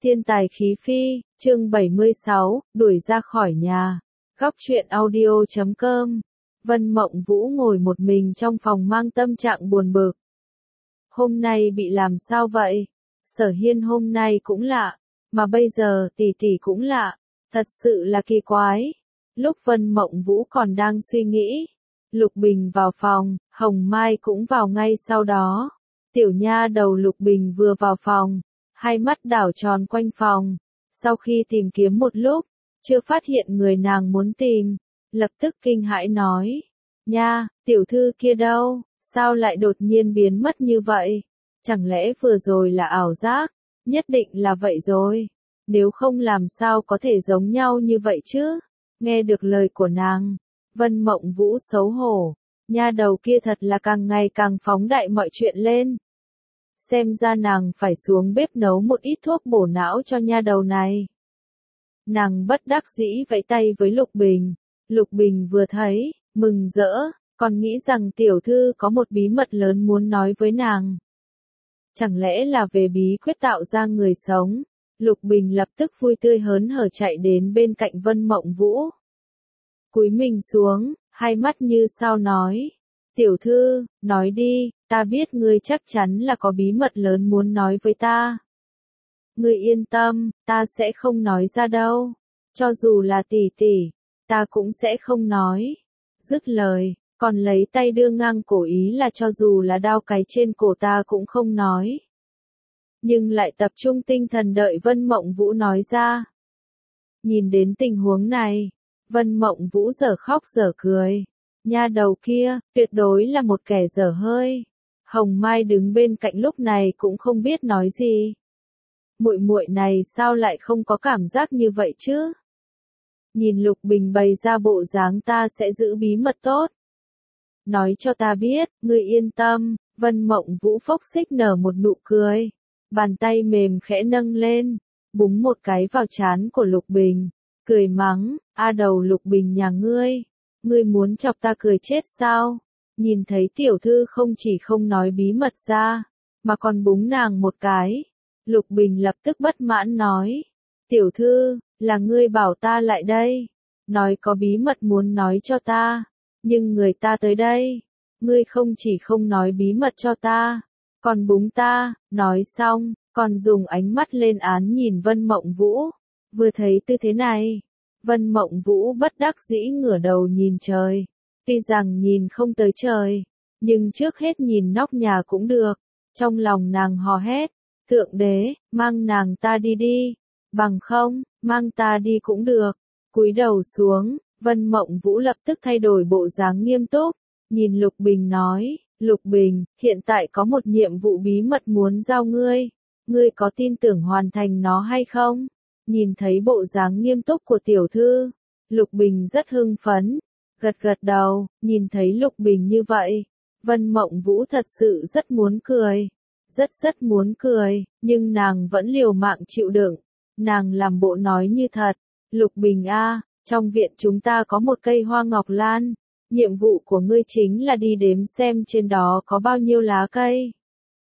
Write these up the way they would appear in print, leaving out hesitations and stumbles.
Thiên tài khí phi, chương 76, đuổi ra khỏi nhà. Góc truyện audio.com. Vân Mộng Vũ ngồi một mình trong phòng mang tâm trạng buồn bực. Hôm nay bị làm sao vậy? Sở Hiên hôm nay cũng lạ, mà bây giờ tỷ tỷ cũng lạ, thật sự là kỳ quái. Lúc Vân Mộng Vũ còn đang suy nghĩ, Lục Bình vào phòng, Hồng Mai cũng vào ngay sau đó. Tiểu nha đầu Lục Bình vừa vào phòng, hai mắt đảo tròn quanh phòng, sau khi tìm kiếm một lúc, chưa phát hiện người nàng muốn tìm, lập tức kinh hãi nói, nha, tiểu thư kia đâu, sao lại đột nhiên biến mất như vậy, chẳng lẽ vừa rồi là ảo giác, nhất định là vậy rồi, nếu không làm sao có thể giống nhau như vậy chứ, nghe được lời của nàng, Vân Mộng Vũ xấu hổ, nha đầu kia thật là càng ngày càng phóng đại mọi chuyện lên. Xem ra nàng phải xuống bếp nấu một ít thuốc bổ não cho nha đầu này. Nàng bất đắc dĩ vẫy tay với Lục Bình. Lục Bình vừa thấy, mừng rỡ, còn nghĩ rằng tiểu thư có một bí mật lớn muốn nói với nàng. Chẳng lẽ là về bí quyết tạo ra người sống? Lục Bình lập tức vui tươi hớn hở chạy đến bên cạnh Vân Mộng Vũ. Cúi mình xuống, hai mắt như sao nói. Tiểu thư, nói đi, ta biết ngươi chắc chắn là có bí mật lớn muốn nói với ta. Ngươi yên tâm, ta sẽ không nói ra đâu. Cho dù là tỷ tỷ, ta cũng sẽ không nói. Dứt lời, còn lấy tay đưa ngang cổ ý là cho dù là đao cái trên cổ ta cũng không nói. Nhưng lại tập trung tinh thần đợi Vân Mộng Vũ nói ra. Nhìn đến tình huống này, Vân Mộng Vũ dở khóc dở cười. Nha đầu kia, tuyệt đối là một kẻ dở hơi. Hồng Mai đứng bên cạnh lúc này cũng không biết nói gì. Muội muội này sao lại không có cảm giác như vậy chứ? Nhìn Lục Bình bày ra bộ dáng ta sẽ giữ bí mật tốt. Nói cho ta biết, ngươi yên tâm, Vân Mộng Vũ phốc xích nở một nụ cười. Bàn tay mềm khẽ nâng lên, búng một cái vào trán của Lục Bình. Cười mắng, a đầu Lục Bình nhà ngươi. Ngươi muốn chọc ta cười chết sao? Nhìn thấy tiểu thư không chỉ không nói bí mật ra, mà còn búng nàng một cái. Lục Bình lập tức bất mãn nói. Tiểu thư, là ngươi bảo ta lại đây. Nói có bí mật muốn nói cho ta. Nhưng người ta tới đây. Ngươi không chỉ không nói bí mật cho ta, còn búng ta. Nói xong, còn dùng ánh mắt lên án nhìn Vân Mộng Vũ. Vừa thấy tư thế này, Vân Mộng Vũ bất đắc dĩ ngửa đầu nhìn trời. Tuy rằng nhìn không tới trời, nhưng trước hết nhìn nóc nhà cũng được. Trong lòng nàng hò hét, Thượng Đế, mang nàng ta đi đi. Bằng không, mang ta đi cũng được. Cúi đầu xuống, Vân Mộng Vũ lập tức thay đổi bộ dáng nghiêm túc. Nhìn Lục Bình nói, Lục Bình, hiện tại có một nhiệm vụ bí mật muốn giao ngươi. Ngươi có tin tưởng hoàn thành nó hay không? Nhìn thấy bộ dáng nghiêm túc của tiểu thư, Lục Bình rất hưng phấn, gật gật đầu, nhìn thấy Lục Bình như vậy, Vân Mộng Vũ thật sự rất muốn cười, rất muốn cười, nhưng nàng vẫn liều mạng chịu đựng, nàng làm bộ nói như thật, Lục Bình a, trong viện chúng ta có một cây hoa ngọc lan, nhiệm vụ của ngươi chính là đi đếm xem trên đó có bao nhiêu lá cây.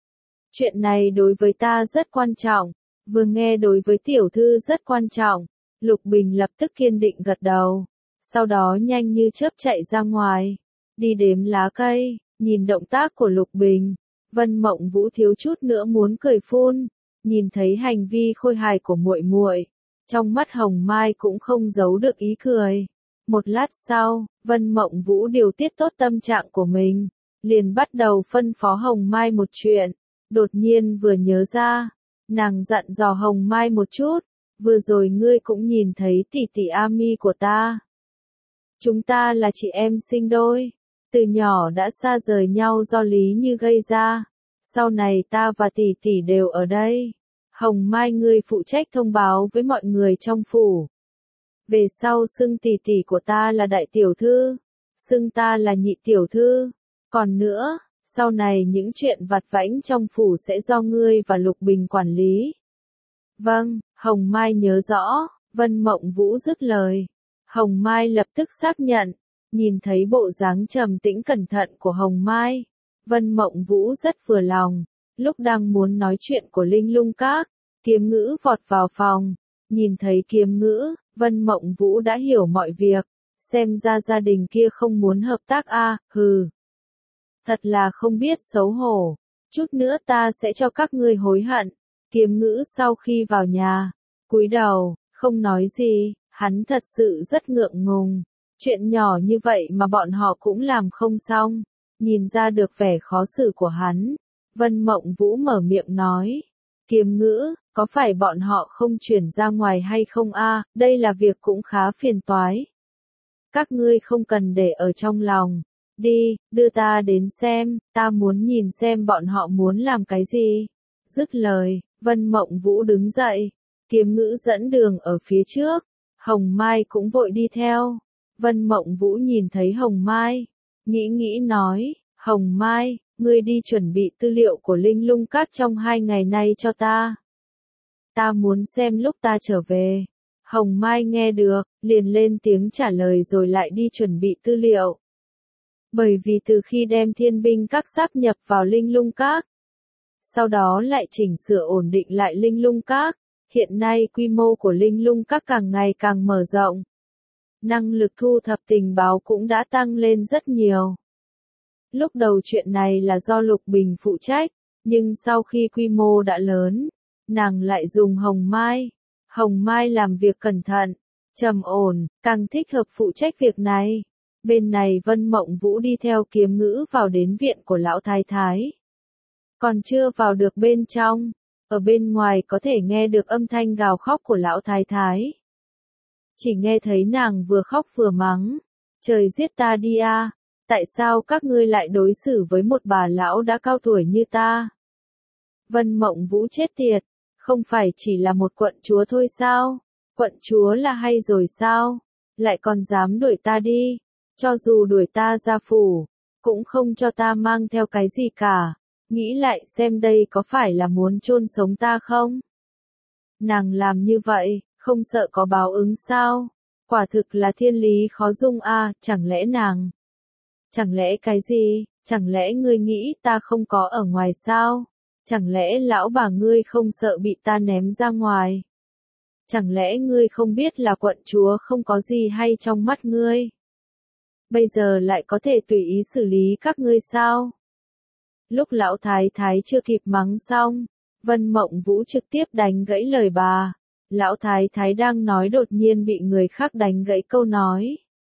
Chuyện này đối với ta rất quan trọng. Vừa nghe đối với tiểu thư rất quan trọng, Lục Bình lập tức kiên định gật đầu, sau đó nhanh như chớp chạy ra ngoài, đi đếm lá cây, nhìn động tác của Lục Bình, Vân Mộng Vũ thiếu chút nữa muốn cười phun, nhìn thấy hành vi khôi hài của muội muội, trong mắt Hồng Mai cũng không giấu được ý cười. Một lát sau, Vân Mộng Vũ điều tiết tốt tâm trạng của mình, liền bắt đầu phân phó Hồng Mai một chuyện, đột nhiên vừa nhớ ra. Nàng dặn dò Hồng Mai một chút, vừa rồi ngươi cũng nhìn thấy tỷ tỷ Ami của ta. Chúng ta là chị em sinh đôi, từ nhỏ đã xa rời nhau do Lý Như gây ra, sau này ta và tỷ tỷ đều ở đây. Hồng Mai ngươi phụ trách thông báo với mọi người trong phủ. Về sau xưng tỷ tỷ của ta là đại tiểu thư, xưng ta là nhị tiểu thư, còn nữa. Sau này những chuyện vặt vãnh trong phủ sẽ do ngươi và Lục Bình quản lý. Vâng, Hồng Mai nhớ rõ, Vân Mộng Vũ dứt lời. Hồng Mai lập tức xác nhận, nhìn thấy bộ dáng trầm tĩnh cẩn thận của Hồng Mai. Vân Mộng Vũ rất vừa lòng, lúc đang muốn nói chuyện của Linh Lung Các, Kiếm Ngữ vọt vào phòng, nhìn thấy Kiếm Ngữ, Vân Mộng Vũ đã hiểu mọi việc, xem ra gia đình kia không muốn hợp tác hừ. Thật là không biết xấu hổ, chút nữa ta sẽ cho các ngươi hối hận. Kiếm Ngữ sau khi vào nhà, cúi đầu, không nói gì, hắn thật sự rất ngượng ngùng. Chuyện nhỏ như vậy mà bọn họ cũng làm không xong, nhìn ra được vẻ khó xử của hắn. Vân Mộng Vũ mở miệng nói, Kiếm Ngữ, có phải bọn họ không chuyển ra ngoài hay không đây là việc cũng khá phiền toái. Các ngươi không cần để ở trong lòng, đi, đưa ta đến xem, ta muốn nhìn xem bọn họ muốn làm cái gì. Dứt lời, Vân Mộng Vũ đứng dậy, Kiếm Ngữ dẫn đường ở phía trước, Hồng Mai cũng vội đi theo. Vân Mộng Vũ nhìn thấy Hồng Mai, nghĩ nói, Hồng Mai, ngươi đi chuẩn bị tư liệu của Linh Lung Các trong 2 ngày nay cho ta. Ta muốn xem lúc ta trở về. Hồng Mai nghe được, liền lên tiếng trả lời rồi lại đi chuẩn bị tư liệu. Bởi vì từ khi đem Thiên Binh Các sáp nhập vào Linh Lung Các, sau đó lại chỉnh sửa ổn định lại Linh Lung Các, hiện nay quy mô của Linh Lung Các càng ngày càng mở rộng. Năng lực thu thập tình báo cũng đã tăng lên rất nhiều. Lúc đầu chuyện này là do Lục Bình phụ trách, nhưng sau khi quy mô đã lớn, nàng lại dùng Hồng Mai. Hồng Mai làm việc cẩn thận, trầm ổn, càng thích hợp phụ trách việc này. Bên này Vân Mộng Vũ đi theo Kiếm Ngữ vào đến viện của lão thái thái. Còn chưa vào được bên trong, ở bên ngoài có thể nghe được âm thanh gào khóc của lão thái thái. Chỉ nghe thấy nàng vừa khóc vừa mắng, trời giết ta đi tại sao các ngươi lại đối xử với một bà lão đã cao tuổi như ta? Vân Mộng Vũ chết tiệt, không phải chỉ là một quận chúa thôi sao? Quận chúa là hay rồi sao? Lại còn dám đuổi ta đi, cho dù đuổi ta ra phủ, cũng không cho ta mang theo cái gì cả. Nghĩ lại xem đây có phải là muốn chôn sống ta không? Nàng làm như vậy, không sợ có báo ứng sao? Quả thực là thiên lý khó dung chẳng lẽ nàng? Chẳng lẽ cái gì? Chẳng lẽ ngươi nghĩ ta không có ở ngoài sao? Chẳng lẽ lão bà ngươi không sợ bị ta ném ra ngoài? Chẳng lẽ ngươi không biết là quận chúa không có gì hay trong mắt ngươi? Bây giờ lại có thể tùy ý xử lý các ngươi sao? Lúc lão thái thái chưa kịp mắng xong, Vân Mộng Vũ trực tiếp đánh gãy lời bà. Lão thái thái đang nói đột nhiên bị người khác đánh gãy câu nói.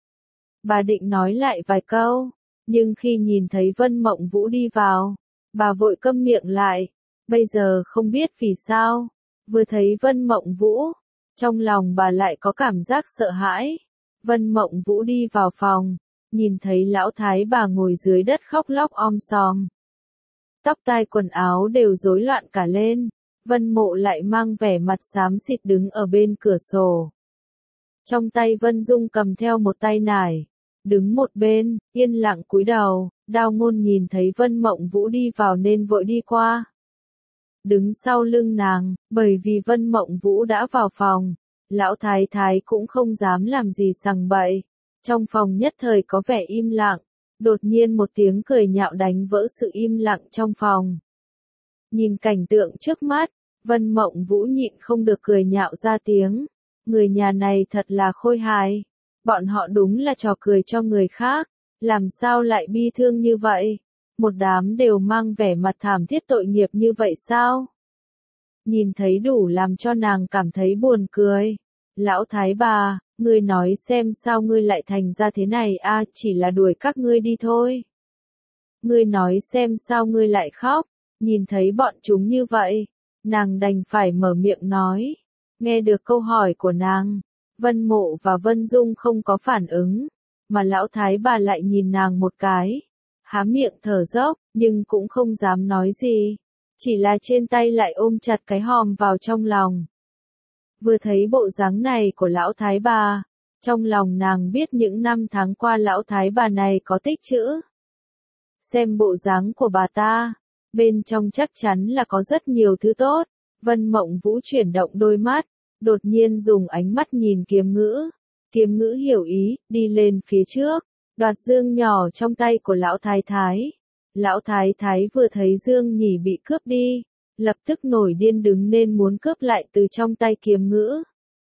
Bà định nói lại vài câu, nhưng khi nhìn thấy Vân Mộng Vũ đi vào, bà vội câm miệng lại. Bây giờ không biết vì sao, vừa thấy Vân Mộng Vũ, trong lòng bà lại có cảm giác sợ hãi. Vân Mộng Vũ đi vào phòng, nhìn thấy lão thái bà ngồi dưới đất khóc lóc om sòm. Tóc tai quần áo đều rối loạn cả lên, Vân Mộ lại mang vẻ mặt xám xịt đứng ở bên cửa sổ. Trong tay Vân Dung cầm theo một tay nải, đứng một bên, yên lặng cúi đầu. Đao Ngôn nhìn thấy Vân Mộng Vũ đi vào nên vội đi qua. Đứng sau lưng nàng, bởi vì Vân Mộng Vũ đã vào phòng, lão thái thái cũng không dám làm gì sằng bậy. Trong phòng nhất thời có vẻ im lặng, đột nhiên một tiếng cười nhạo đánh vỡ sự im lặng trong phòng. Nhìn cảnh tượng trước mắt, Vân Mộng Vũ nhịn không được cười nhạo ra tiếng. Người nhà này thật là khôi hài. Bọn họ đúng là trò cười cho người khác. Làm sao lại bi thương như vậy? Một đám đều mang vẻ mặt thảm thiết tội nghiệp như vậy sao? Nhìn thấy đủ làm cho nàng cảm thấy buồn cười. Lão thái bà, ngươi nói xem sao ngươi lại thành ra thế này chỉ là đuổi các ngươi đi thôi. Ngươi nói xem sao ngươi lại khóc, nhìn thấy bọn chúng như vậy, nàng đành phải mở miệng nói. Nghe được câu hỏi của nàng, Vân Mộ và Vân Dung không có phản ứng, mà lão thái bà lại nhìn nàng một cái, há miệng thở dốc, nhưng cũng không dám nói gì, chỉ là trên tay lại ôm chặt cái hòm vào trong lòng. Vừa thấy bộ dáng này của lão thái bà, trong lòng nàng biết những năm tháng qua lão thái bà này có tích trữ. Xem bộ dáng của bà ta, bên trong chắc chắn là có rất nhiều thứ tốt. Vân Mộng Vũ chuyển động đôi mắt, đột nhiên dùng ánh mắt nhìn Kiếm Ngữ. Kiếm Ngữ hiểu ý, đi lên phía trước, đoạt dương nhỏ trong tay của lão thái thái. Lão thái thái vừa thấy dương nhỉ bị cướp đi, lập tức nổi điên đứng nên muốn cướp lại từ trong tay Kiếm Ngữ.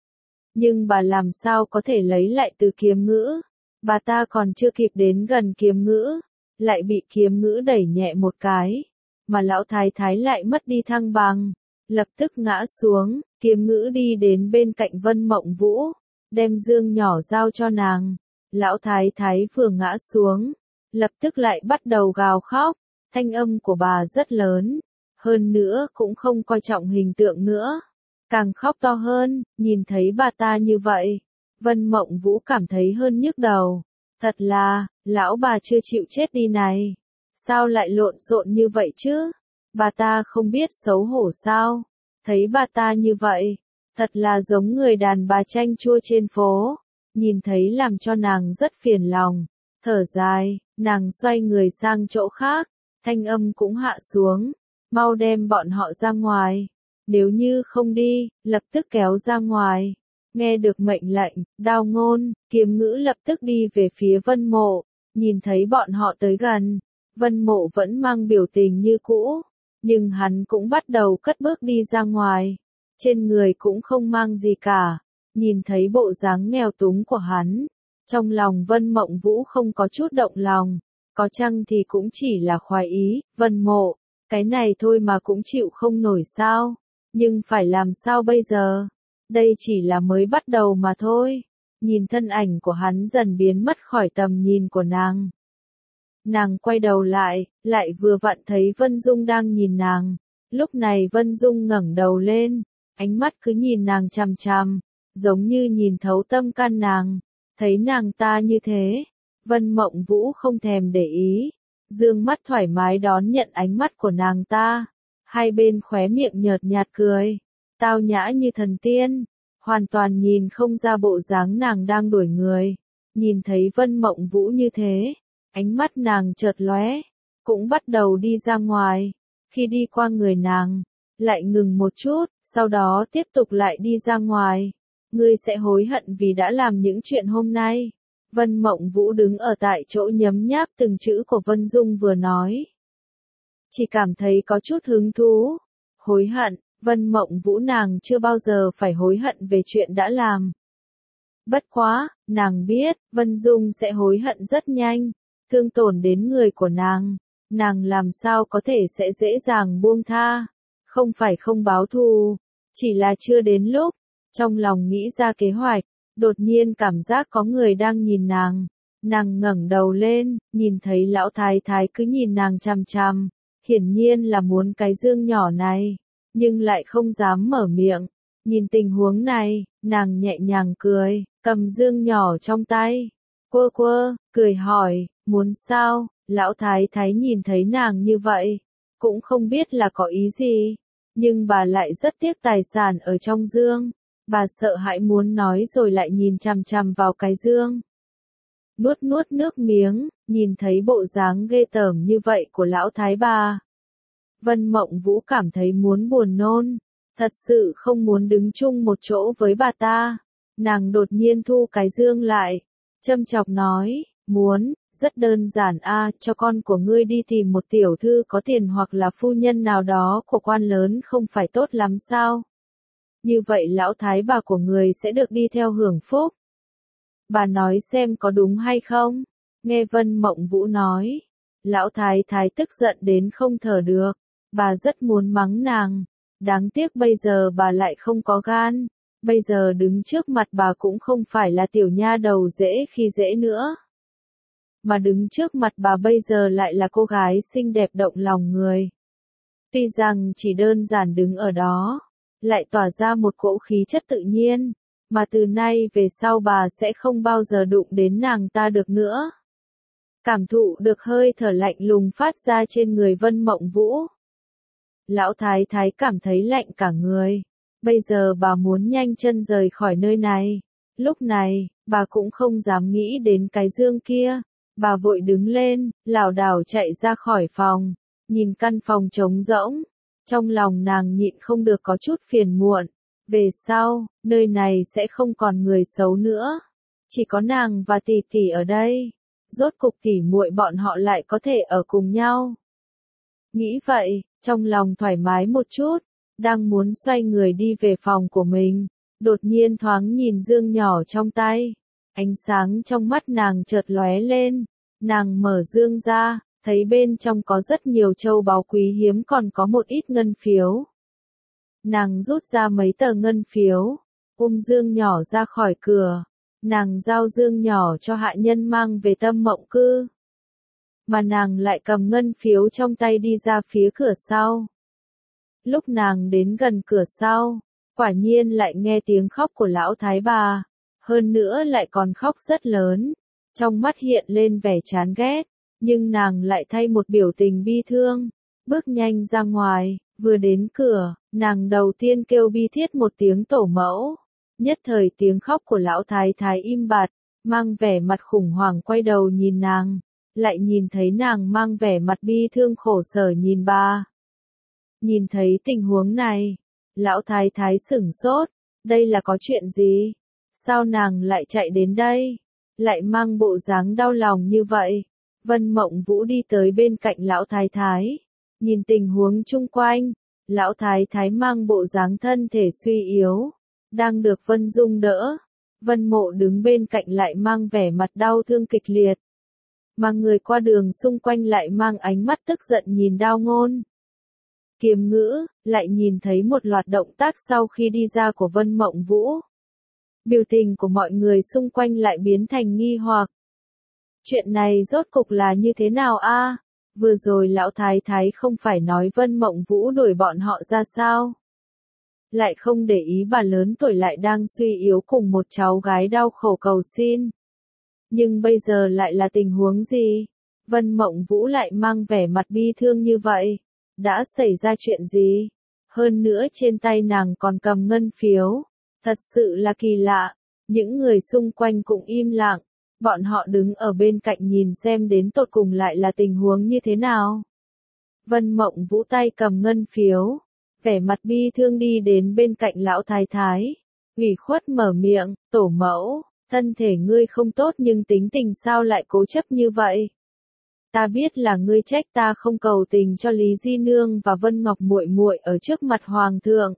Nhưng bà làm sao có thể lấy lại từ Kiếm Ngữ? Bà ta còn chưa kịp đến gần Kiếm Ngữ, lại bị Kiếm Ngữ đẩy nhẹ một cái, mà lão thái thái lại mất đi thăng bằng, lập tức ngã xuống. Kiếm Ngữ đi đến bên cạnh Vân Mộng Vũ, đem dương nhỏ giao cho nàng. Lão thái thái vừa ngã xuống, lập tức lại bắt đầu gào khóc, thanh âm của bà rất lớn, hơn nữa cũng không coi trọng hình tượng nữa, càng khóc to hơn. Nhìn thấy bà ta như vậy, Vân Mộng Vũ cảm thấy hơn nhức đầu, thật là, lão bà chưa chịu chết đi này, sao lại lộn xộn như vậy chứ, bà ta không biết xấu hổ sao, thấy bà ta như vậy, thật là giống người đàn bà chanh chua trên phố, nhìn thấy làm cho nàng rất phiền lòng, thở dài, nàng xoay người sang chỗ khác, thanh âm cũng hạ xuống, mau đem bọn họ ra ngoài, nếu như không đi, lập tức kéo ra ngoài. Nghe được mệnh lệnh, Đao Ngôn, Kiếm Ngữ lập tức đi về phía Vân Mộ, nhìn thấy bọn họ tới gần, Vân Mộ vẫn mang biểu tình như cũ, nhưng hắn cũng bắt đầu cất bước đi ra ngoài, trên người cũng không mang gì cả, nhìn thấy bộ dáng nghèo túng của hắn, trong lòng Vân Mộng Vũ không có chút động lòng, có chăng thì cũng chỉ là khoái ý. Vân Mộ, cái này thôi mà cũng chịu không nổi sao, nhưng phải làm sao bây giờ? Đây chỉ là mới bắt đầu mà thôi. Nhìn thân ảnh của hắn dần biến mất khỏi tầm nhìn của nàng. Nàng quay đầu lại, lại vừa vặn thấy Vân Dung đang nhìn nàng. Lúc này Vân Dung ngẩng đầu lên, ánh mắt cứ nhìn nàng chằm chằm, giống như nhìn thấu tâm can nàng. Thấy nàng ta như thế, Vân Mộng Vũ không thèm để ý, dương mắt thoải mái đón nhận ánh mắt của nàng ta. Hai bên khóe miệng nhợt nhạt cười, tao nhã như thần tiên, hoàn toàn nhìn không ra bộ dáng nàng đang đuổi người. Nhìn thấy Vân Mộng Vũ như thế, ánh mắt nàng chợt lóe, cũng bắt đầu đi ra ngoài. Khi đi qua người nàng, lại ngừng một chút, sau đó tiếp tục lại đi ra ngoài. Ngươi sẽ hối hận vì đã làm những chuyện hôm nay. Vân Mộng Vũ đứng ở tại chỗ nhấm nháp từng chữ của Vân Dung vừa nói. Chỉ cảm thấy có chút hứng thú. Hối hận, Vân Mộng Vũ nàng chưa bao giờ phải hối hận về chuyện đã làm. Bất quá, nàng biết, Vân Dung sẽ hối hận rất nhanh, thương tổn đến người của nàng làm sao có thể sẽ dễ dàng buông tha. Không phải không báo thù, chỉ là chưa đến lúc. Trong lòng nghĩ ra kế hoạch, đột nhiên cảm giác có người đang nhìn nàng. Nàng ngẩng đầu lên, nhìn thấy lão thái thái cứ nhìn nàng chằm chằm, hiển nhiên là muốn cái dương nhỏ này, nhưng lại không dám mở miệng. Nhìn tình huống này, nàng nhẹ nhàng cười, cầm dương nhỏ trong tay, quơ quơ, cười hỏi, muốn sao? Lão thái thái nhìn thấy nàng như vậy, cũng không biết là có ý gì, nhưng bà lại rất tiếc tài sản ở trong dương. Bà sợ hãi muốn nói rồi lại nhìn chằm chằm vào cái dương. Nuốt nuốt nước miếng, nhìn thấy bộ dáng ghê tởm như vậy của lão thái bà. Vân Mộng Vũ cảm thấy muốn buồn nôn, thật sự không muốn đứng chung một chỗ với bà ta. Nàng đột nhiên thu cái dương lại, châm chọc nói, rất đơn giản cho con của ngươi đi tìm một tiểu thư có tiền hoặc là phu nhân nào đó của quan lớn không phải tốt lắm sao? Như vậy lão thái bà của người sẽ được đi theo hưởng phúc. Bà nói xem có đúng hay không? Nghe Vân Mộng Vũ nói, lão thái thái tức giận đến không thở được, bà rất muốn mắng nàng, đáng tiếc bây giờ bà lại không có gan, bây giờ đứng trước mặt bà cũng không phải là tiểu nha đầu dễ khi dễ nữa. Mà đứng trước mặt bà bây giờ lại là cô gái xinh đẹp động lòng người. Tuy rằng chỉ đơn giản đứng ở đó, lại tỏa ra một cỗ khí chất tự nhiên, mà từ nay về sau bà sẽ không bao giờ đụng đến nàng ta được nữa. Cảm thụ được hơi thở lạnh lùng phát ra trên người Vân Mộng Vũ. Lão thái thái cảm thấy lạnh cả người, bây giờ bà muốn nhanh chân rời khỏi nơi này. Lúc này, bà cũng không dám nghĩ đến cái dương kia, bà vội đứng lên, lảo đảo chạy ra khỏi phòng, nhìn căn phòng trống rỗng. Trong lòng nàng nhịn không được có chút phiền muộn, về sau, nơi này sẽ không còn người xấu nữa, chỉ có nàng và tỷ tỷ ở đây, rốt cục tỷ muội bọn họ lại có thể ở cùng nhau. Nghĩ vậy, trong lòng thoải mái một chút, đang muốn xoay người đi về phòng của mình, đột nhiên thoáng nhìn dương nhỏ trong tay. Ánh sáng trong mắt nàng chợt lóe lên, nàng mở dương ra, thấy bên trong có rất nhiều châu báu quý hiếm còn có một ít ngân phiếu. Nàng rút ra mấy tờ ngân phiếu, dương nhỏ ra khỏi cửa, nàng giao dương nhỏ cho hạ nhân mang về Tâm Mộng Cư. Mà nàng lại cầm ngân phiếu trong tay đi ra phía cửa sau. Lúc nàng đến gần cửa sau, quả nhiên lại nghe tiếng khóc của lão thái bà, hơn nữa lại còn khóc rất lớn, trong mắt hiện lên vẻ chán ghét, nhưng nàng lại thay một biểu tình bi thương, bước nhanh ra ngoài, vừa đến cửa, nàng đầu tiên kêu bi thiết một tiếng tổ mẫu, nhất thời tiếng khóc của lão thái thái im bặt, mang vẻ mặt khủng hoảng quay đầu nhìn nàng, lại nhìn thấy nàng mang vẻ mặt bi thương khổ sở nhìn bà. Nhìn thấy tình huống này, lão thái thái sửng sốt, đây là có chuyện gì? Sao nàng lại chạy đến đây? Lại mang bộ dáng đau lòng như vậy? Vân Mộng Vũ đi tới bên cạnh lão thái thái, nhìn tình huống chung quanh, lão thái thái mang bộ dáng thân thể suy yếu, đang được Vân Dung đỡ. Vân Mộ đứng bên cạnh lại mang vẻ mặt đau thương kịch liệt. Mà người qua đường xung quanh lại mang ánh mắt tức giận nhìn Đao Ngôn. Kiềm Ngữ, lại nhìn thấy một loạt động tác sau khi đi ra của Vân Mộng Vũ. Biểu tình của mọi người xung quanh lại biến thành nghi hoặc. Chuyện này rốt cục là như thế nào a? Vừa rồi lão thái thái không phải nói Vân Mộng Vũ đuổi bọn họ ra sao? Lại không để ý bà lớn tuổi lại đang suy yếu cùng một cháu gái đau khổ cầu xin. Nhưng bây giờ lại là tình huống gì? Vân Mộng Vũ lại mang vẻ mặt bi thương như vậy. Đã xảy ra chuyện gì? Hơn nữa trên tay nàng còn cầm ngân phiếu. Thật sự là kỳ lạ. Những người xung quanh cũng im lặng. Bọn họ đứng ở bên cạnh nhìn xem đến tột cùng lại là tình huống như thế nào. Vân Mộng Vũ tay cầm ngân phiếu, vẻ mặt bi thương đi đến bên cạnh lão thái thái. Ủy khuất mở miệng, tổ mẫu, thân thể ngươi không tốt nhưng tính tình sao lại cố chấp như vậy? Ta biết là ngươi trách ta không cầu tình cho Lý Di Nương và Vân Ngọc muội muội ở trước mặt Hoàng thượng.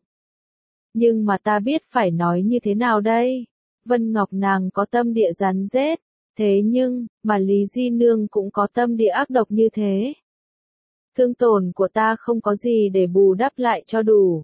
Nhưng mà ta biết phải nói như thế nào đây? Vân Ngọc nàng có tâm địa rắn rết, thế nhưng, mà Lý Di Nương cũng có tâm địa ác độc như thế. Thương tổn của ta không có gì để bù đắp lại cho đủ.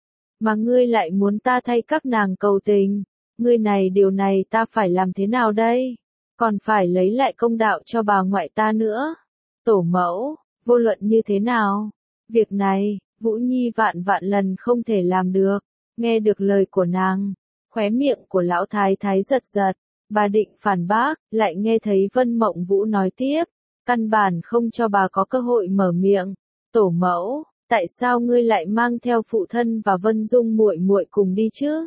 Mà ngươi lại muốn ta thay các nàng cầu tình. Ngươi này điều này ta phải làm thế nào đây? Còn phải lấy lại công đạo cho bà ngoại ta nữa. Tổ mẫu, vô luận như thế nào? Việc này, Vũ Nhi vạn vạn lần không thể làm được. Nghe được lời của nàng, khóe miệng của lão thái thái giật giật. Bà định phản bác, lại nghe thấy Vân Mộng Vũ nói tiếp. Căn bản không cho bà có cơ hội mở miệng. Tổ mẫu, tại sao ngươi lại mang theo phụ thân và Vân Dung muội muội cùng đi chứ?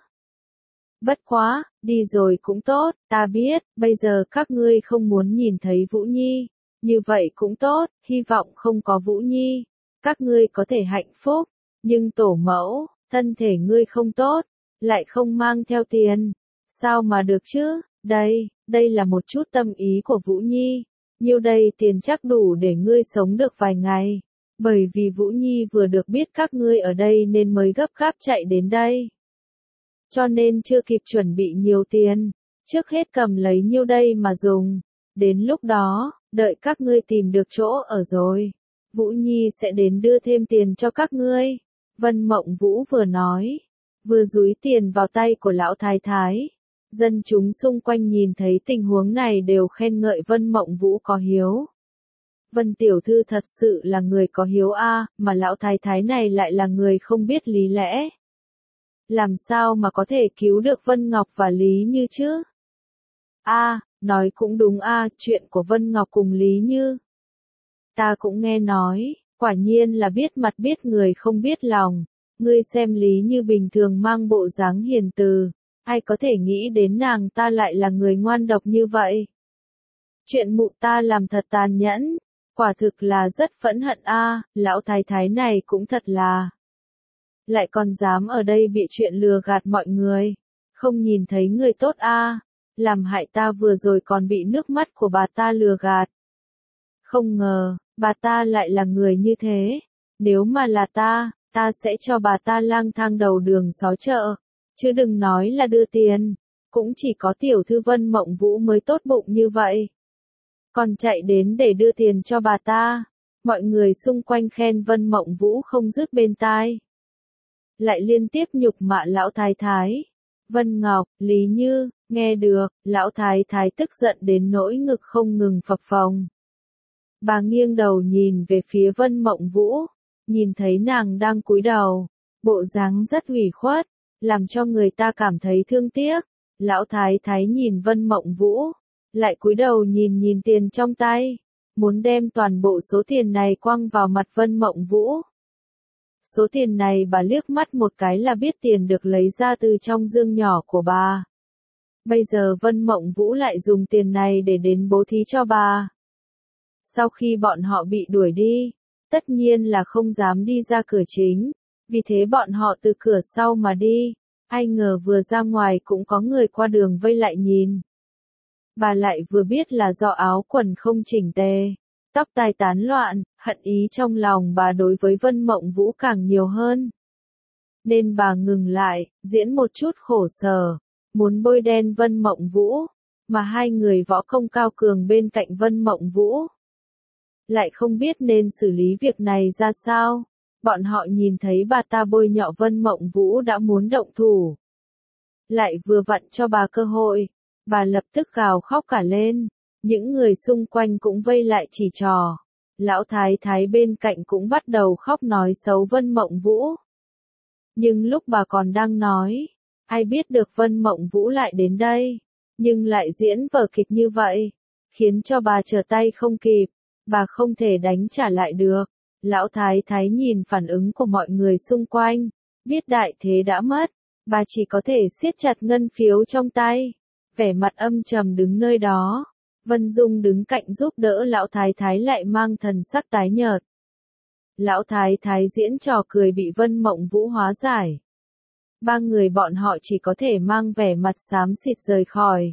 Bất quá, đi rồi cũng tốt, ta biết, bây giờ các ngươi không muốn nhìn thấy Vũ Nhi. Như vậy cũng tốt, hy vọng không có Vũ Nhi. Các ngươi có thể hạnh phúc, nhưng tổ mẫu, thân thể ngươi không tốt, lại không mang theo tiền. Sao mà được chứ? Đây là một chút tâm ý của Vũ Nhi. Nhiêu đây tiền chắc đủ để ngươi sống được vài ngày. Bởi vì Vũ Nhi vừa được biết các ngươi ở đây nên mới gấp gáp chạy đến đây. Cho nên chưa kịp chuẩn bị nhiều tiền, trước hết cầm lấy nhiêu đây mà dùng. Đến lúc đó, đợi các ngươi tìm được chỗ ở rồi, Vũ Nhi sẽ đến đưa thêm tiền cho các ngươi. Vân Mộng Vũ vừa nói, vừa dúi tiền vào tay của lão thái thái. Dân chúng xung quanh nhìn thấy tình huống này đều khen ngợi Vân Mộng Vũ có hiếu. Vân tiểu thư thật sự là người có hiếu a, mà lão thái thái này lại là người không biết lý lẽ. Làm sao mà có thể cứu được Vân Ngọc và Lý Như chứ? Nói cũng đúng chuyện của Vân Ngọc cùng Lý Như. Ta cũng nghe nói, quả nhiên là biết mặt biết người không biết lòng. Ngươi xem Lý Như bình thường mang bộ dáng hiền từ, ai có thể nghĩ đến nàng ta lại là người ngoan độc như vậy? Chuyện mụ ta làm thật tàn nhẫn, quả thực là rất phẫn hận lão thái thái này cũng thật là. Lại còn dám ở đây bị chuyện lừa gạt mọi người, không nhìn thấy người tốt làm hại ta vừa rồi còn bị nước mắt của bà ta lừa gạt. Không ngờ, bà ta lại là người như thế, Nếu mà là ta sẽ cho bà ta lang thang đầu đường xó chợ, chứ đừng nói là đưa tiền, cũng chỉ có tiểu thư Vân Mộng Vũ mới tốt bụng như vậy. Còn chạy đến để đưa tiền cho bà ta, mọi người xung quanh khen Vân Mộng Vũ không dứt bên tai. Lại liên tiếp nhục mạ lão thái thái. Vân Ngọc, Lý Như, nghe được, lão thái thái tức giận đến nỗi ngực không ngừng phập phồng. Bà nghiêng đầu nhìn về phía Vân Mộng Vũ, nhìn thấy nàng đang cúi đầu, bộ dáng rất ủy khuất, làm cho người ta cảm thấy thương tiếc. Lão thái thái nhìn Vân Mộng Vũ, lại cúi đầu nhìn tiền trong tay, muốn đem toàn bộ số tiền này quăng vào mặt Vân Mộng Vũ. Số tiền này bà liếc mắt một cái là biết tiền được lấy ra từ trong dương nhỏ của bà. Bây giờ Vân Mộng Vũ lại dùng tiền này để đến bố thí cho bà. Sau khi bọn họ bị đuổi đi, tất nhiên là không dám đi ra cửa chính, vì thế bọn họ từ cửa sau mà đi. Ai ngờ vừa ra ngoài cũng có người qua đường vây lại nhìn. Bà lại vừa biết là do áo quần không chỉnh tề, tóc tai tán loạn, hận ý trong lòng bà đối với Vân Mộng Vũ càng nhiều hơn. Nên bà ngừng lại, diễn một chút khổ sở, muốn bôi đen Vân Mộng Vũ, mà hai người võ công cao cường bên cạnh Vân Mộng Vũ lại không biết nên xử lý việc này ra sao. Bọn họ nhìn thấy bà ta bôi nhọ Vân Mộng Vũ đã muốn động thủ. Lại vừa vặn cho bà cơ hội, bà lập tức gào khóc cả lên. Những người xung quanh cũng vây lại chỉ trò. Lão thái thái bên cạnh cũng bắt đầu khóc nói xấu Vân Mộng Vũ. Nhưng lúc bà còn đang nói, ai biết được Vân Mộng Vũ lại đến đây, nhưng lại diễn vở kịch như vậy, khiến cho bà trở tay không kịp, bà không thể đánh trả lại được. Lão thái thái nhìn phản ứng của mọi người xung quanh, biết đại thế đã mất, bà chỉ có thể siết chặt ngân phiếu trong tay, vẻ mặt âm trầm đứng nơi đó. Vân Dung đứng cạnh giúp đỡ lão thái thái lại mang thần sắc tái nhợt. Lão thái thái diễn trò cười bị Vân Mộng Vũ hóa giải. Ba người bọn họ chỉ có thể mang vẻ mặt xám xịt rời khỏi.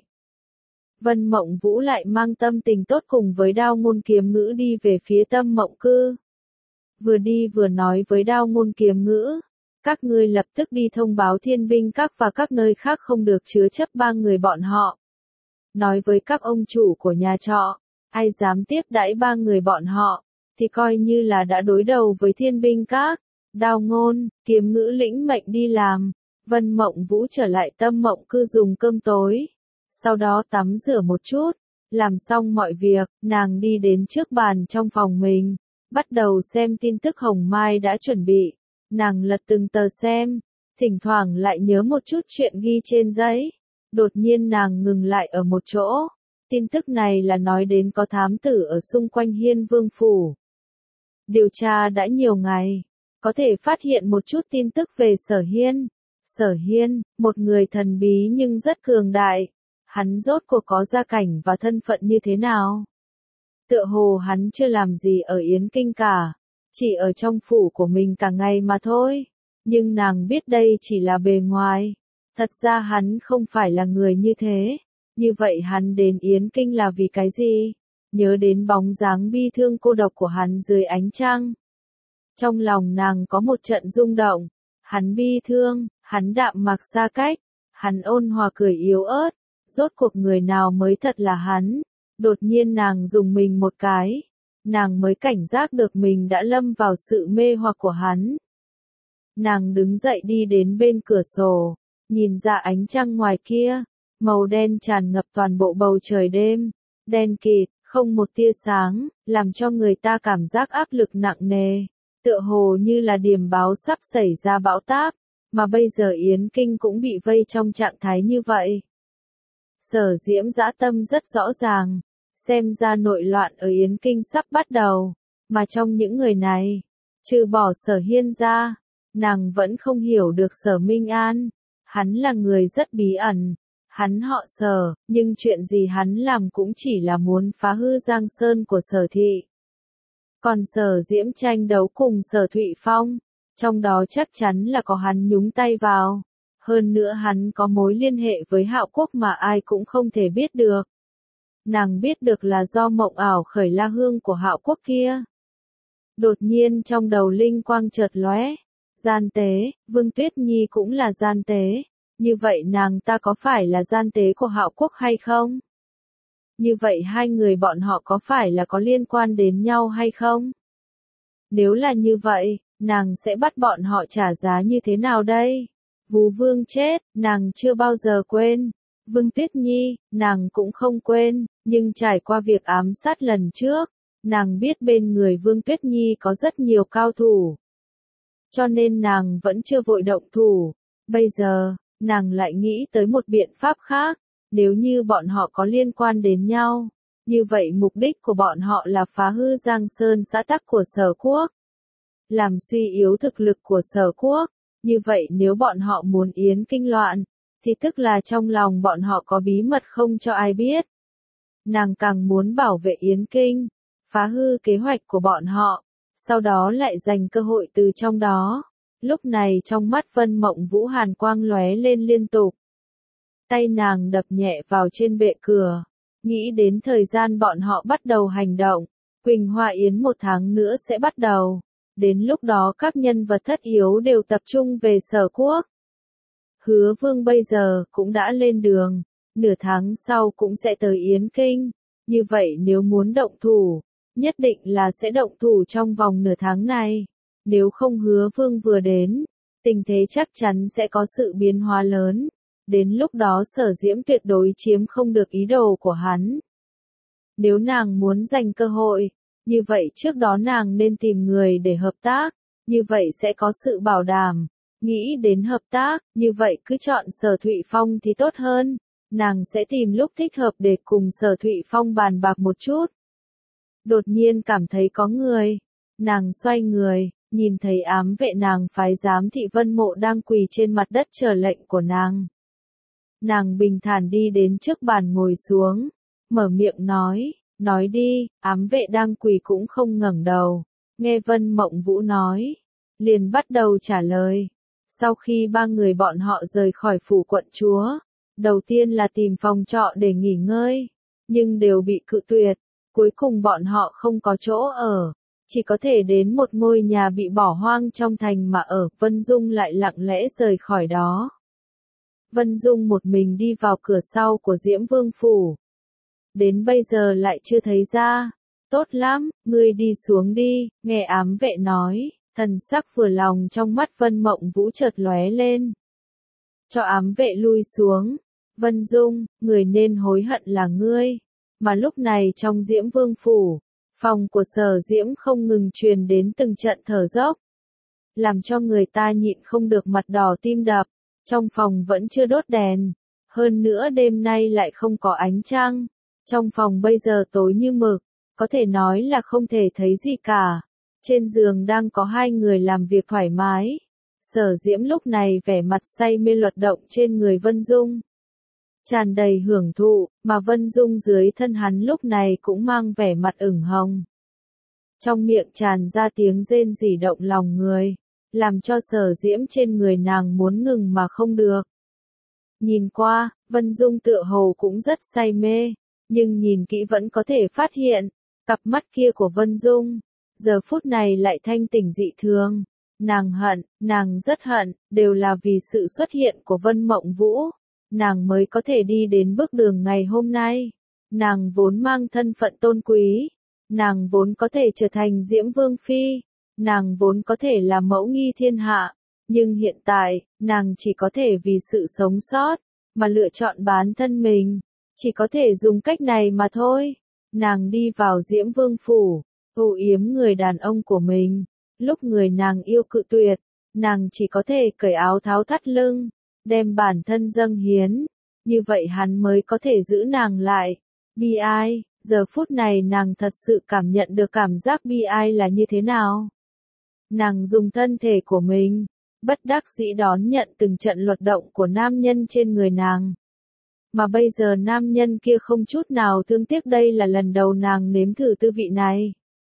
Vân Mộng Vũ lại mang tâm tình tốt cùng với Đao Ngôn Kiếm Ngữ đi về phía Tâm Mộng Cư. Vừa đi vừa nói với Đao Ngôn Kiếm Ngữ, các ngươi lập tức đi thông báo Thiên Binh Các và các nơi khác không được chứa chấp ba người bọn họ. Nói với các ông chủ của nhà trọ, ai dám tiếp đãi ba người bọn họ, thì coi như là đã đối đầu với Thiên Binh Các. Đao Ngôn, Kiếm Ngữ lĩnh mệnh đi làm. Vân Mộng Vũ trở lại Tâm Mộng Cư dùng cơm tối, sau đó tắm rửa một chút, làm xong mọi việc, nàng đi đến trước bàn trong phòng mình, bắt đầu xem tin tức Hồng Mai đã chuẩn bị. Nàng lật từng tờ xem, thỉnh thoảng lại nhớ một chút chuyện ghi trên giấy. Đột nhiên nàng ngừng lại ở một chỗ. Tin tức này là nói đến có thám tử ở xung quanh Hiên Vương Phủ. Điều tra đã nhiều ngày, có thể phát hiện một chút tin tức về Sở Hiên. Sở Hiên, một người thần bí nhưng rất cường đại. Hắn rốt cuộc có gia cảnh và thân phận như thế nào? Tựa hồ hắn chưa làm gì ở Yến Kinh cả, chỉ ở trong phủ của mình cả ngày mà thôi. Nhưng nàng biết đây chỉ là bề ngoài. Thật ra hắn không phải là người như thế. Như vậy hắn đến Yến Kinh là vì cái gì? Nhớ đến bóng dáng bi thương cô độc của hắn dưới ánh trăng. Trong lòng nàng có một trận rung động. Hắn bi thương, hắn đạm mạc xa cách, hắn ôn hòa cười yếu ớt. Rốt cuộc người nào mới thật là hắn? Đột nhiên nàng dùng mình một cái. Nàng mới cảnh giác được mình đã lâm vào sự mê hoặc của hắn. Nàng đứng dậy đi đến bên cửa sổ, nhìn ra ánh trăng ngoài kia, màu đen tràn ngập toàn bộ bầu trời đêm, đen kịt, không một tia sáng, làm cho người ta cảm giác áp lực nặng nề, tựa hồ như là điềm báo sắp xảy ra bão táp, mà bây giờ Yến Kinh cũng bị vây trong trạng thái như vậy. Sở Diễm dã tâm rất rõ ràng, xem ra nội loạn ở Yến Kinh sắp bắt đầu, mà trong những người này, trừ bỏ Sở Hiên ra, nàng vẫn không hiểu được Sở Minh An. Hắn là người rất bí ẩn, hắn họ Sở, nhưng chuyện gì hắn làm cũng chỉ là muốn phá hư Giang Sơn của Sở thị. Còn Sở Diễm tranh đấu cùng Sở Thụy Phong, trong đó chắc chắn là có hắn nhúng tay vào. Hơn nữa hắn có mối liên hệ với Hạo Quốc mà ai cũng không thể biết được. Nàng biết được là do mộng ảo khởi la hương của Hạo Quốc kia. Đột nhiên trong đầu linh quang chợt lóe. Gian tế, Vương Tuyết Nhi cũng là gian tế. Như vậy nàng ta có phải là gian tế của Hạo Quốc hay không? Như vậy hai người bọn họ có phải là có liên quan đến nhau hay không? Nếu là như vậy, nàng sẽ bắt bọn họ trả giá như thế nào đây? Vú Vương chết, nàng chưa bao giờ quên. Vương Tuyết Nhi, nàng cũng không quên, nhưng trải qua việc ám sát lần trước, nàng biết bên người Vương Tuyết Nhi có rất nhiều cao thủ. Cho nên nàng vẫn chưa vội động thủ. Bây giờ, nàng lại nghĩ tới một biện pháp khác. Nếu như bọn họ có liên quan đến nhau, như vậy mục đích của bọn họ là phá hư Giang Sơn xã tắc của Sở Quốc. Làm suy yếu thực lực của Sở Quốc. Như vậy nếu bọn họ muốn Yến Kinh loạn, thì tức là trong lòng bọn họ có bí mật không cho ai biết. Nàng càng muốn bảo vệ Yến Kinh, phá hư kế hoạch của bọn họ, sau đó lại giành cơ hội từ trong đó. Lúc này trong mắt Vân Mộng Vũ hàn quang lóe lên liên tục. Tay nàng đập nhẹ vào trên bệ cửa, nghĩ đến thời gian bọn họ bắt đầu hành động. Quỳnh Hoa Yến 1 tháng nữa sẽ bắt đầu. Đến lúc đó các nhân vật thất yếu đều tập trung về Sở Quốc. Hứa Vương bây giờ cũng đã lên đường, nửa tháng sau cũng sẽ tới Yến Kinh. Như vậy nếu muốn động thủ, nhất định là sẽ động thủ trong vòng nửa tháng này. Nếu không Hứa Vương vừa đến, tình thế chắc chắn sẽ có sự biến hóa lớn. Đến lúc đó Sở Diễm tuyệt đối chiếm không được ý đồ của hắn. Nếu nàng muốn giành cơ hội, như vậy trước đó nàng nên tìm người để hợp tác, như vậy sẽ có sự bảo đảm. Nghĩ đến hợp tác, như vậy cứ chọn Sở Thụy Phong thì tốt hơn. Nàng sẽ tìm lúc thích hợp để cùng Sở Thụy Phong bàn bạc một chút. Đột nhiên cảm thấy có người. Nàng xoay người, nhìn thấy ám vệ nàng phái giám thị Vân Mộ đang quỳ trên mặt đất chờ lệnh của nàng. Nàng bình thản đi đến trước bàn ngồi xuống, mở miệng nói đi. Ám vệ đang quỳ cũng không ngẩng đầu, nghe Vân Mộng Vũ nói, liền bắt đầu trả lời. Sau khi ba người bọn họ rời khỏi phủ quận chúa, đầu tiên là tìm phòng trọ để nghỉ ngơi, nhưng đều bị cự tuyệt. Cuối cùng bọn họ không có chỗ ở, chỉ có thể đến một ngôi nhà bị bỏ hoang trong thành mà ở. Vân Dung lại lặng lẽ rời khỏi đó. Vân Dung một mình đi vào cửa sau của Diễm Vương phủ. Đến bây giờ lại chưa thấy ra. Tốt lắm, ngươi đi xuống đi, nghe ám vệ nói, thần sắc vừa lòng trong mắt Vân Mộng Vũ chợt lóe lên. Cho ám vệ lui xuống. Vân Dung, người nên hối hận là ngươi. Mà lúc này trong Diễm Vương phủ, phòng của Sở Diễm không ngừng truyền đến từng trận thở dốc, làm cho người ta nhịn không được mặt đỏ tim đập. Trong phòng vẫn chưa đốt đèn, hơn nữa đêm nay lại không có ánh trăng. Trong phòng bây giờ tối như mực, có thể nói là không thể thấy gì cả. Trên giường đang có hai người làm việc thoải mái. Sở Diễm lúc này vẻ mặt say mê luật động trên người Vân Dung, tràn đầy hưởng thụ, mà Vân Dung dưới thân hắn lúc này cũng mang vẻ mặt ửng hồng. Trong miệng tràn ra tiếng rên rỉ động lòng người, làm cho Sở Diễm trên người nàng muốn ngừng mà không được. Nhìn qua, Vân Dung tựa hồ cũng rất say mê, nhưng nhìn kỹ vẫn có thể phát hiện, cặp mắt kia của Vân Dung, giờ phút này lại thanh tỉnh dị thường. Nàng hận, nàng rất hận, đều là vì sự xuất hiện của Vân Mộng Vũ. Nàng mới có thể đi đến bước đường ngày hôm nay. Nàng vốn mang thân phận tôn quý. Nàng vốn có thể trở thành Diễm Vương Phi. Nàng vốn có thể là mẫu nghi thiên hạ. Nhưng hiện tại, nàng chỉ có thể vì sự sống sót, mà lựa chọn bán thân mình. Chỉ có thể dùng cách này mà thôi. Nàng đi vào Diễm Vương Phủ, âu yếm người đàn ông của mình. Lúc người nàng yêu cự tuyệt, nàng chỉ có thể cởi áo tháo thắt lưng, đem bản thân dâng hiến. Như vậy hắn mới có thể giữ nàng lại. Bi ai, giờ phút này nàng thật sự cảm nhận được cảm giác bi ai là như thế nào. Nàng dùng thân thể của mình, bất đắc dĩ đón nhận từng trận luật động của nam nhân trên người nàng. Mà bây giờ nam nhân kia không chút nào thương tiếc, đây là lần đầu nàng nếm thử tư vị này.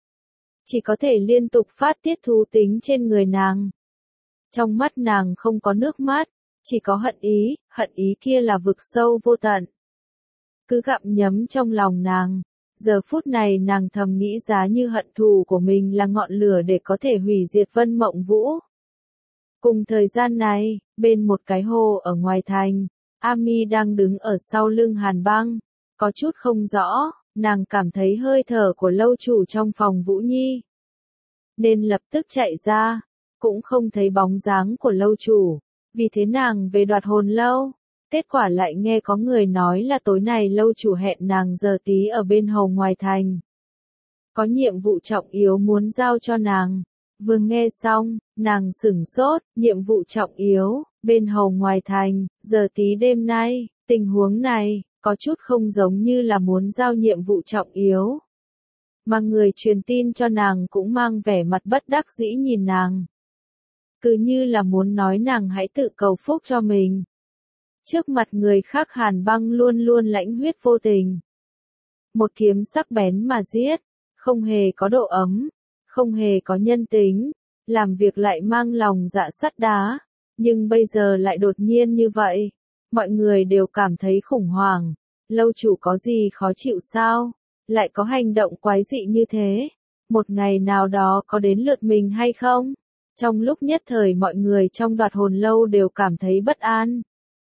Chỉ có thể liên tục phát tiết thú tính trên người nàng. Trong mắt nàng không có nước mắt, chỉ có hận ý kia là vực sâu vô tận. Cứ gặm nhấm trong lòng nàng, Giờ phút này nàng thầm nghĩ giá như hận thù của mình là ngọn lửa để có thể hủy diệt Vân Mộng Vũ. Cùng thời gian này, bên một cái hồ ở ngoài thành, Ami đang đứng ở sau lưng Hàn Băng, có chút không rõ, nàng cảm thấy hơi thở của lâu chủ trong phòng Vũ Nhi. Nên lập tức chạy ra, cũng không thấy bóng dáng của lâu chủ, vì thế nàng về đoạt hồn lâu. Kết quả lại nghe có người nói là tối nay lâu chủ hẹn nàng giờ tí ở bên hầu ngoài thành. Có nhiệm vụ trọng yếu muốn giao cho nàng. Vừa nghe xong, nàng sửng sốt, nhiệm vụ trọng yếu, bên hầu ngoài thành, giờ tí đêm nay, tình huống này, có chút không giống như là muốn giao nhiệm vụ trọng yếu. Mà người truyền tin cho nàng cũng mang vẻ mặt bất đắc dĩ nhìn nàng. Cứ như là muốn nói nàng hãy tự cầu phúc cho mình. Trước mặt người khác Hàn Băng luôn luôn lãnh huyết vô tình. Một kiếm sắc bén mà giết, không hề có độ ấm, không hề có nhân tính, làm việc lại mang lòng dạ sắt đá, nhưng bây giờ lại đột nhiên như vậy. Mọi người đều cảm thấy khủng hoảng, lâu chủ có gì khó chịu sao, lại có hành động quái dị như thế, một ngày nào đó có đến lượt mình hay không? Trong lúc nhất thời mọi người trong đoạt hồn lâu đều cảm thấy bất an.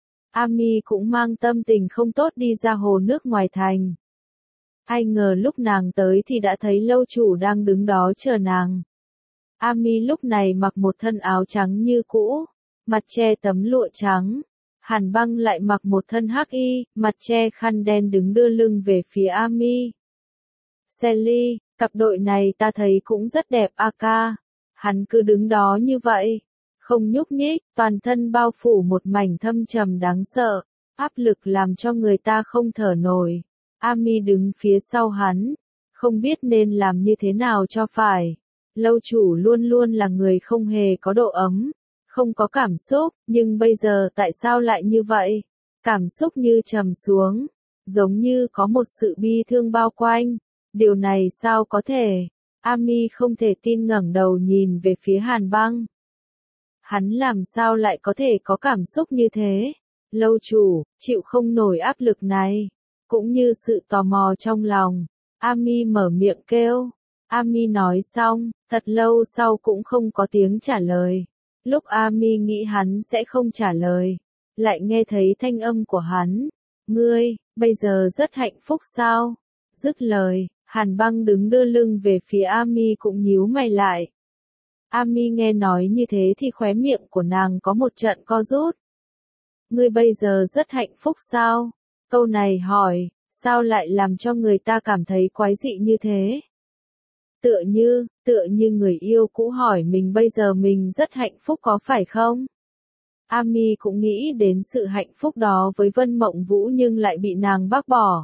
Ami cũng mang tâm tình không tốt đi ra hồ nước ngoài thành. Ai ngờ lúc nàng tới thì đã thấy lâu chủ đang đứng đó chờ nàng. Ami lúc này mặc một thân áo trắng như cũ, mặt che tấm lụa trắng. Hàn Băng lại mặc một thân hắc y, mặt che khăn đen đứng đưa lưng về phía Ami. Sally, cặp đội này ta thấy cũng rất đẹp a ca. Hắn cứ đứng đó như vậy, không nhúc nhích, toàn thân bao phủ một mảnh thâm trầm đáng sợ, áp lực làm cho người ta không thở nổi. Ami đứng phía sau hắn, không biết nên làm như thế nào cho phải. Lâu chủ luôn luôn là người không hề có độ ấm, không có cảm xúc, nhưng bây giờ tại sao lại như vậy? Cảm xúc như trầm xuống, giống như có một sự bi thương bao quanh. Điều này sao có thể? Ami không thể tin ngẩng đầu nhìn về phía Hàn Băng. Hắn làm sao lại có thể có cảm xúc như thế? Lâu chủ, chịu không nổi áp lực này, cũng như sự tò mò trong lòng. Ami mở miệng kêu. Ami nói xong, thật lâu sau cũng không có tiếng trả lời. Lúc Ami nghĩ hắn sẽ không trả lời, lại nghe thấy thanh âm của hắn. Ngươi, bây giờ rất hạnh phúc sao? Dứt lời, Hàn Băng đứng đưa lưng về phía Ami cũng nhíu mày lại. Ami nghe nói như thế thì khóe miệng của nàng có một trận co rút. Ngươi bây giờ rất hạnh phúc sao? Câu này hỏi, sao lại làm cho người ta cảm thấy quái dị như thế? Tựa như người yêu cũ hỏi mình bây giờ mình rất hạnh phúc có phải không? Ami cũng nghĩ đến sự hạnh phúc đó với Vân Mộng Vũ nhưng lại bị nàng bác bỏ.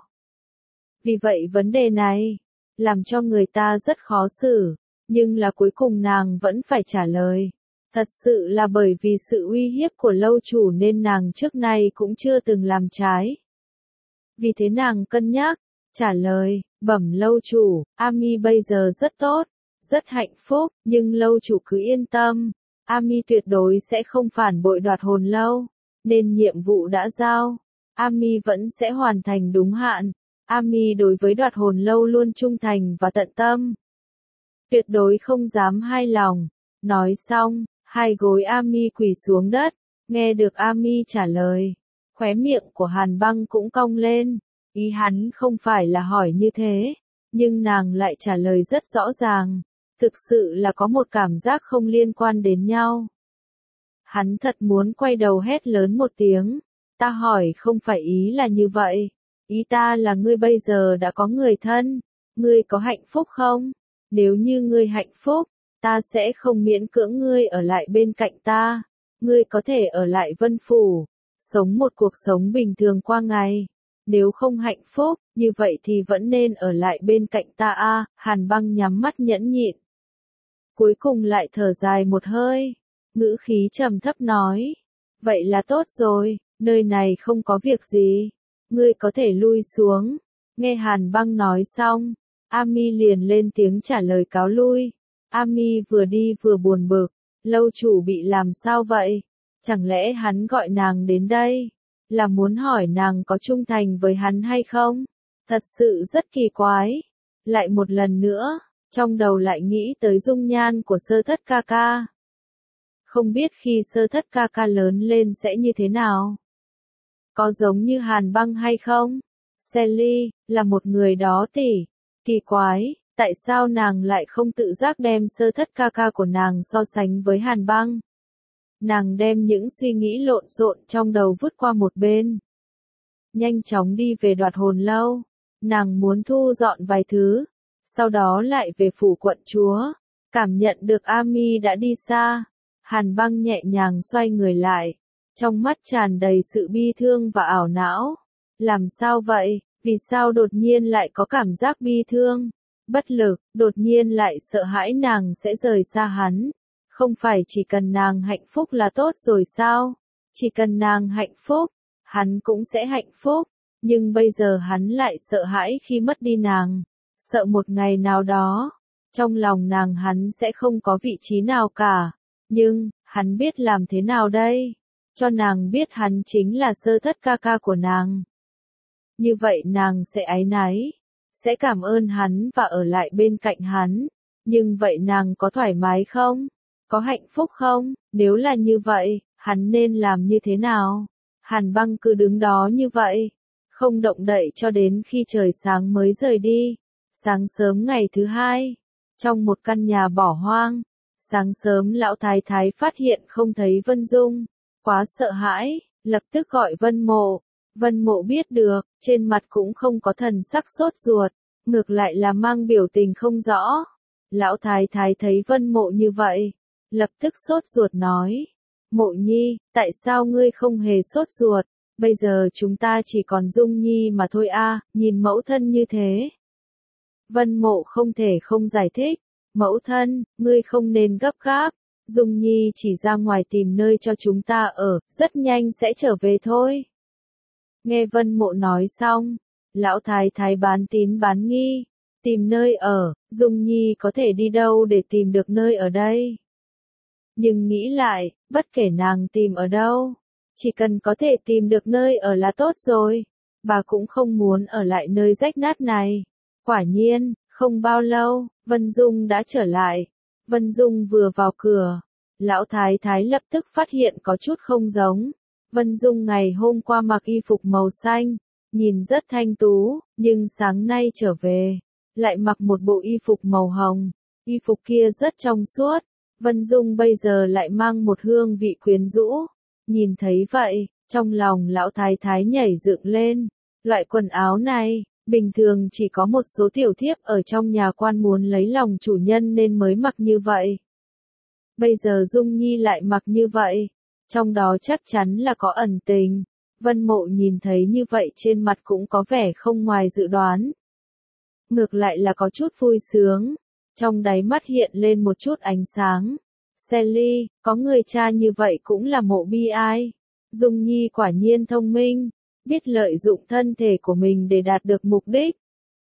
Vì vậy vấn đề này, làm cho người ta rất khó xử, nhưng là cuối cùng nàng vẫn phải trả lời. Thật sự là bởi vì sự uy hiếp của lâu chủ nên nàng trước nay cũng chưa từng làm trái. Vì thế nàng cân nhắc, trả lời, bẩm lâu chủ, Ami bây giờ rất tốt, rất hạnh phúc, nhưng lâu chủ cứ yên tâm, Ami tuyệt đối sẽ không phản bội đoạt hồn lâu, nên nhiệm vụ đã giao, Ami vẫn sẽ hoàn thành đúng hạn. Ami đối với đoạt hồn lâu luôn trung thành và tận tâm. Tuyệt đối không dám hai lòng. Nói xong, hai gối Ami quỳ xuống đất, nghe được Ami trả lời. Khóe miệng của Hàn Băng cũng cong lên. Ý hắn không phải là hỏi như thế, nhưng nàng lại trả lời rất rõ ràng. Thực sự là có một cảm giác không liên quan đến nhau. Hắn thật muốn quay đầu hét lớn một tiếng. Ta hỏi không phải ý là như vậy. Ý ta là ngươi bây giờ đã có người thân, ngươi có hạnh phúc không? Nếu như ngươi hạnh phúc, ta sẽ không miễn cưỡng ngươi ở lại bên cạnh ta. Ngươi có thể ở lại Vân Phủ, sống một cuộc sống bình thường qua ngày. Nếu không hạnh phúc, như vậy thì vẫn nên ở lại bên cạnh ta a. Hàn Băng nhắm mắt nhẫn nhịn. Cuối cùng lại thở dài một hơi, ngữ khí trầm thấp nói. Vậy là tốt rồi, nơi này không có việc gì. Ngươi có thể lui xuống. Nghe Hàn Băng nói xong, Ami liền lên tiếng trả lời cáo lui. Ami vừa đi vừa buồn bực, lâu chủ bị làm sao vậy? Chẳng lẽ hắn gọi nàng đến đây, là muốn hỏi nàng có trung thành với hắn hay không? Thật sự rất kỳ quái. Lại một lần nữa, trong đầu lại nghĩ tới dung nhan của Sơ Thất ca ca. Không biết khi Sơ Thất ca ca lớn lên sẽ như thế nào? Có giống như Hàn Băng hay không? Sally, là một người đó tỷ. Kỳ quái, tại sao nàng lại không tự giác đem Sơ Thất ca ca của nàng so sánh với Hàn Băng? Nàng đem những suy nghĩ lộn xộn trong đầu vứt qua một bên. Nhanh chóng đi về Đoạt Hồn Lâu. Nàng muốn thu dọn vài thứ. Sau đó lại về phủ quận chúa. Cảm nhận được Ami đã đi xa. Hàn Băng nhẹ nhàng xoay người lại. Trong mắt tràn đầy sự bi thương và ảo não. Làm sao vậy? Vì sao đột nhiên lại có cảm giác bi thương? Bất lực, đột nhiên lại sợ hãi nàng sẽ rời xa hắn. Không phải chỉ cần nàng hạnh phúc là tốt rồi sao? Chỉ cần nàng hạnh phúc, hắn cũng sẽ hạnh phúc. Nhưng bây giờ hắn lại sợ hãi khi mất đi nàng. Sợ một ngày nào đó, trong lòng nàng hắn sẽ không có vị trí nào cả. Nhưng, hắn biết làm thế nào đây? Cho nàng biết hắn chính là Sơ Thất ca ca của nàng. Như vậy nàng sẽ áy náy, sẽ cảm ơn hắn và ở lại bên cạnh hắn. Nhưng vậy nàng có thoải mái không? Có hạnh phúc không? Nếu là như vậy, hắn nên làm như thế nào? Hàn Băng cứ đứng đó như vậy, không động đậy cho đến khi trời sáng mới rời đi. Sáng sớm ngày thứ hai, trong một căn nhà bỏ hoang, sáng sớm lão thái thái phát hiện không thấy Vân Dung, quá sợ hãi, lập tức gọi Vân Mộ. Vân Mộ biết được, trên mặt cũng không có thần sắc sốt ruột, ngược lại là mang biểu tình không rõ. Lão thái thái thấy Vân Mộ như vậy, lập tức sốt ruột nói, Mộ Nhi, tại sao ngươi không hề sốt ruột, bây giờ chúng ta chỉ còn Dung Nhi mà thôi a, nhìn mẫu thân như thế. Vân Mộ không thể không giải thích, mẫu thân, ngươi không nên gấp gáp, Dung Nhi chỉ ra ngoài tìm nơi cho chúng ta ở, rất nhanh sẽ trở về thôi. Nghe Vân Mộ nói xong, lão thái thái bán tín bán nghi, tìm nơi ở, Dung Nhi có thể đi đâu để tìm được nơi ở đây? Nhưng nghĩ lại, bất kể nàng tìm ở đâu, chỉ cần có thể tìm được nơi ở là tốt rồi, bà cũng không muốn ở lại nơi rách nát này. Quả nhiên, không bao lâu, Vân Dung đã trở lại. Vân Dung vừa vào cửa, lão thái thái lập tức phát hiện có chút không giống. Vân Dung ngày hôm qua mặc y phục màu xanh, nhìn rất thanh tú, nhưng sáng nay trở về, lại mặc một bộ y phục màu hồng, y phục kia rất trong suốt. Vân Dung bây giờ lại mang một hương vị quyến rũ. Nhìn thấy vậy, trong lòng lão thái thái nhảy dựng lên. Loại quần áo này, bình thường chỉ có một số tiểu thiếp ở trong nhà quan muốn lấy lòng chủ nhân nên mới mặc như vậy. Bây giờ Dung Nhi lại mặc như vậy, trong đó chắc chắn là có ẩn tình. Vân Mộ nhìn thấy như vậy trên mặt cũng có vẻ không ngoài dự đoán. Ngược lại là có chút vui sướng, trong đáy mắt hiện lên một chút ánh sáng. Sally, có người cha như vậy cũng là Mộ bi ai. Dung Nhi quả nhiên thông minh, biết lợi dụng thân thể của mình để đạt được mục đích.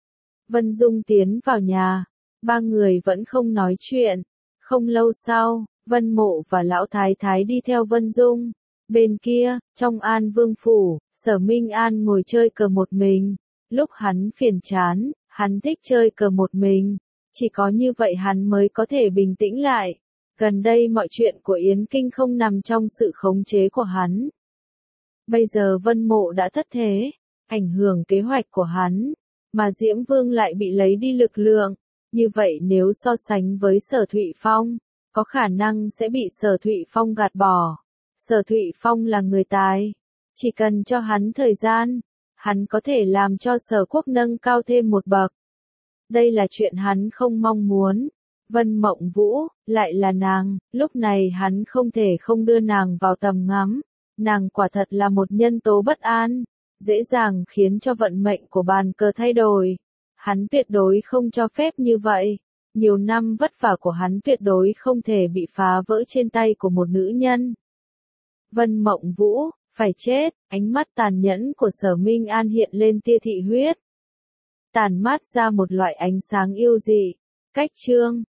Vân Dung tiến vào nhà, ba người vẫn không nói chuyện. Không lâu sau, Vân Mộ và lão thái thái đi theo Vân Dung. Bên kia, trong An Vương phủ, Sở Minh An ngồi chơi cờ một mình. Lúc hắn phiền chán, hắn thích chơi cờ một mình. Chỉ có như vậy hắn mới có thể bình tĩnh lại. Gần đây mọi chuyện của Yến Kinh không nằm trong sự khống chế của hắn. Bây giờ Vân Mộ đã thất thế, ảnh hưởng kế hoạch của hắn, mà Diễm Vương lại bị lấy đi lực lượng. Như vậy nếu so sánh với Sở Thụy Phong, có khả năng sẽ bị Sở Thụy Phong gạt bỏ. Sở Thụy Phong là người tài, chỉ cần cho hắn thời gian, hắn có thể làm cho Sở Quốc nâng cao thêm một bậc. Đây là chuyện hắn không mong muốn. Vân Mộng Vũ, lại là nàng, lúc này hắn không thể không đưa nàng vào tầm ngắm. Nàng quả thật là một nhân tố bất an, dễ dàng khiến cho vận mệnh của bàn cờ thay đổi. Hắn tuyệt đối không cho phép như vậy. Nhiều năm vất vả của hắn tuyệt đối không thể bị phá vỡ trên tay của một nữ nhân. Vân Mộng Vũ, phải chết, ánh mắt tàn nhẫn của Sở Minh An hiện lên tia thị huyết. Tàn mát ra một loại ánh sáng yêu dị. Cách chương